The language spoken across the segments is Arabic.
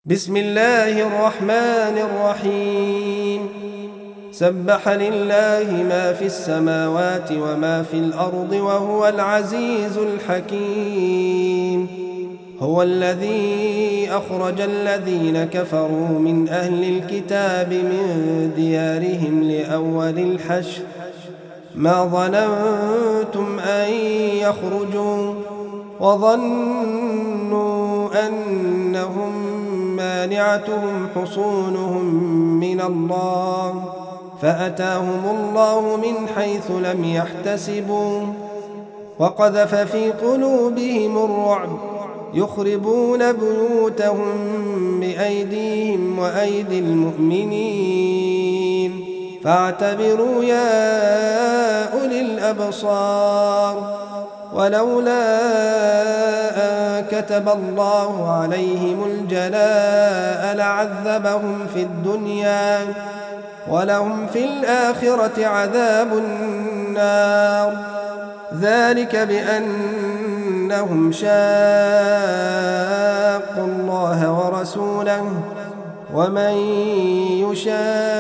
بسم الله الرحمن الرحيم. سبح لله ما في السماوات وما في الأرض وهو العزيز الحكيم. هو الذي أخرج الذين كفروا من أهل الكتاب من ديارهم لأول الحشر ما ظننتم أن يخرجوا وظنوا أنهم مانعتهم حصونهم من الله فأتاهم الله من حيث لم يحتسبوا وقذف في قلوبهم الرعب يخربون بيوتهم بأيديهم وأيدي المؤمنين فاعتبروا يا أولي الأبصار. ولولا أن كتب الله عليهم الجلاء لعذبهم في الدنيا ولهم في الآخرة عذاب النار ذلك بأنهم شاقوا الله ورسوله ومن يشاق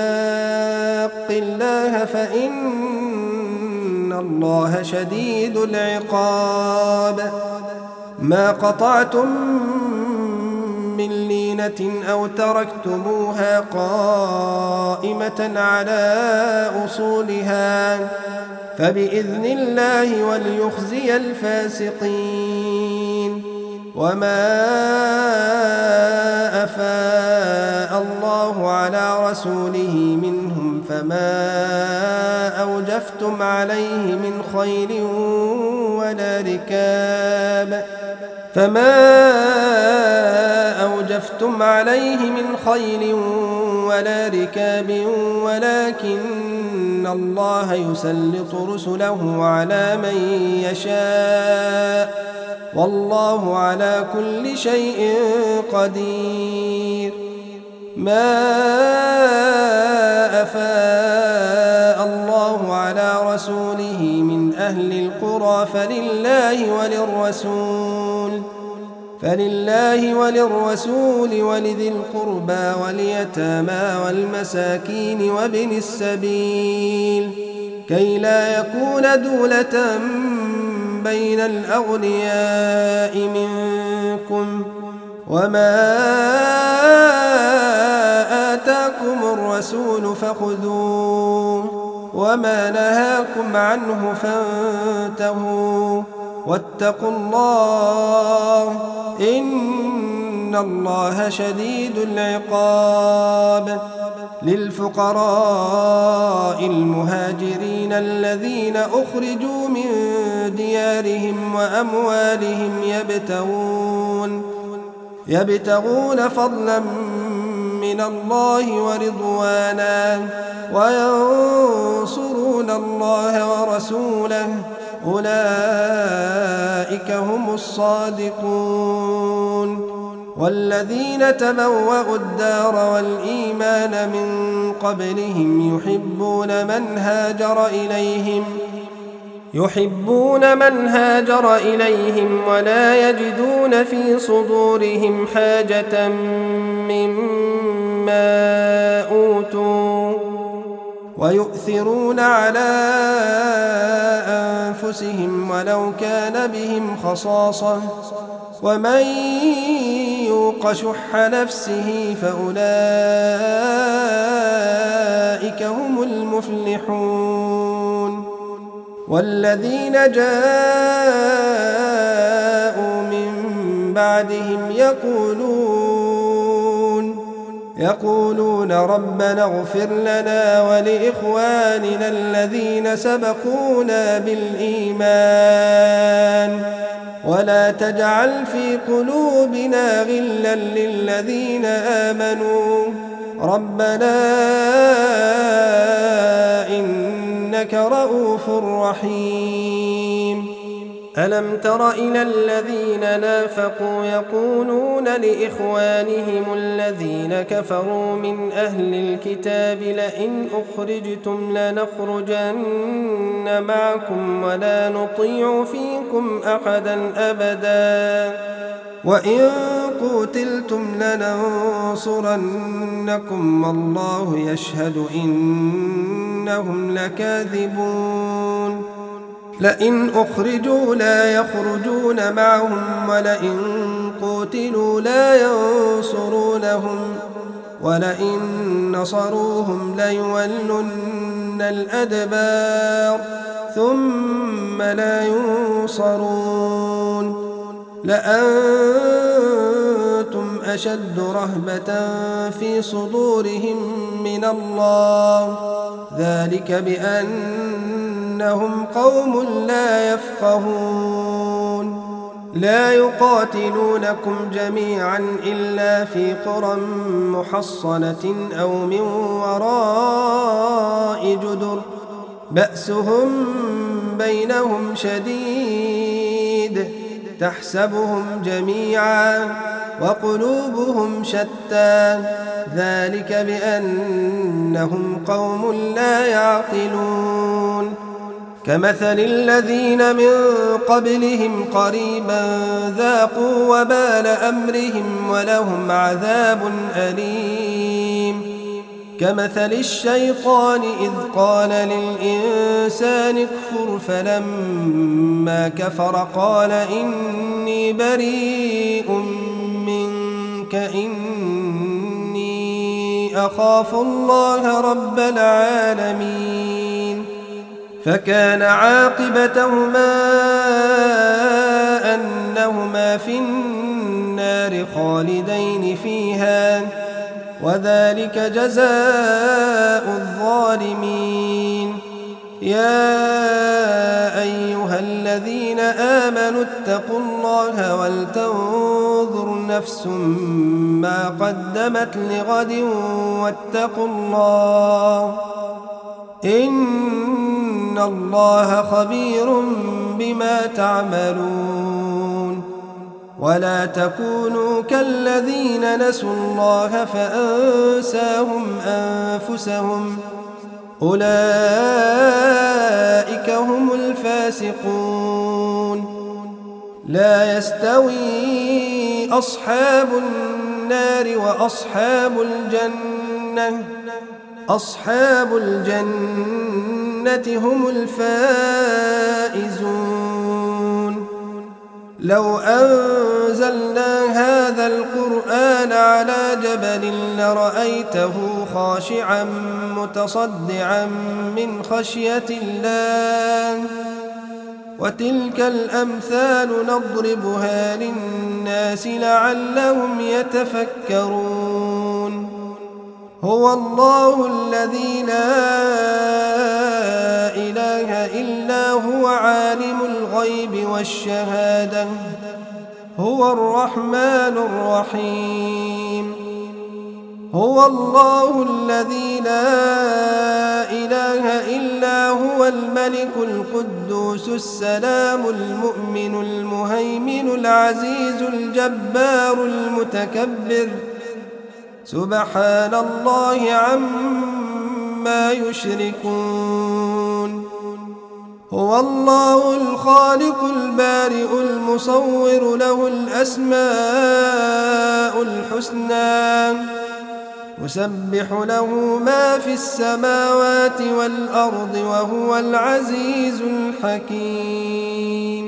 الله فإن الله شديد العقاب. ما قطعتم من لينة أو تركتموها قائمة على أصولها فبإذن الله وليخزي الفاسقين. وما أفاء الله على رسوله منهم فما أوجفتم عليه من خيل ولا ركاب ولكن الله يسلط رسله على من يشاء والله على كل شيء قدير. ما أفاء الله على رسوله من أهل القرى فلله وللرسول ولذي القربى واليتامى والمساكين وابن السبيل كي لا يكون دولة بين الأغنياء منكم وما آتاكم الرسول فخذوه وما نهاكم عنه فانتهوا واتقوا الله إن الله شديد العقاب. للفقراء المهاجرين الذين أخرجوا من ديارهم وأموالهم يبتغون فضلا من الله ورضوانا وينصرون الله ورسوله أولئك هم الصادقون. والذين تبوأوا الدار والإيمان من قبلهم يحبون من هاجر إليهم ولا يجدون في صدورهم حاجة مما أوتوا ويؤثرون على أنفسهم ولو كان بهم خصاصة ومن يوق شح نفسه فأولئك هم المفلحون. والذين جاءوا من بعدهم يقولون ربنا اغفر لنا ولإخواننا الذين سبقونا بالإيمان ولا تجعل في قلوبنا غلا للذين آمنوا ربنا إنك رؤوف رحيم. ألم تر إلى الذين نافقوا يقولون لإخوانهم الذين كفروا من أهل الكتاب لئن أخرجتم لنخرجن معكم ولا نطيع فيكم أحدا أبدا وإن قتلتم لننصرنكم والله يشهد إنهم لكاذبون لئن أخرجوا لا يخرجون معهم ولئن قتلوا لا ينصرونهم ولئن نصروهم ليولن الأدبار ثم لا ينصرون لأنتم أشد رهبة في صدورهم من الله ذلك بأنهم قوم لا يفقهون لا يقاتلونكم جميعا إلا في قرى محصنة أو من وراء جدر بأسهم بينهم شديد تحسبهم جميعا وقلوبهم شتى ذلك بأنهم قوم لا يعقلون كمثل الذين من قبلهم قريبا ذاقوا وبال أمرهم ولهم عذاب أليم كمثل الشيطان إذ قال للإنسان اكفر فلما كفر قال إني بريء منك إني أخاف الله رب العالمين فكان عاقبتهما أنهما في النار خالدين فيها وذلك جزاء الظالمين يا أيها الذين آمنوا اتقوا الله ولتنظر نفس ما قدمت لغد واتقوا الله إن الله خبير بما تعملون ولا تكونوا كالذين نسوا الله فأنساهم أنفسهم أولئك هم الفاسقون لا يستوي أصحاب النار وأصحاب الجنة أصحاب الجنة هم الفائزون لو أنزلنا هذا القرآن على جبل لرأيته خاشعا متصدعا من خشية الله وتلك الأمثال نضربها للناس لعلهم يتفكرون هو الله الذي لا إله إلا هو عالم الغيب والشهادة هو الرحمن الرحيم هو الله الذي لا إله إلا هو الملك القدوس السلام المؤمن المهيمن العزيز الجبار المتكبر سبحان الله عما يشركون هو الله الخالق البارئ المصور له الأسماء الحسنى يسبح له ما في السماوات والأرض وهو العزيز الحكيم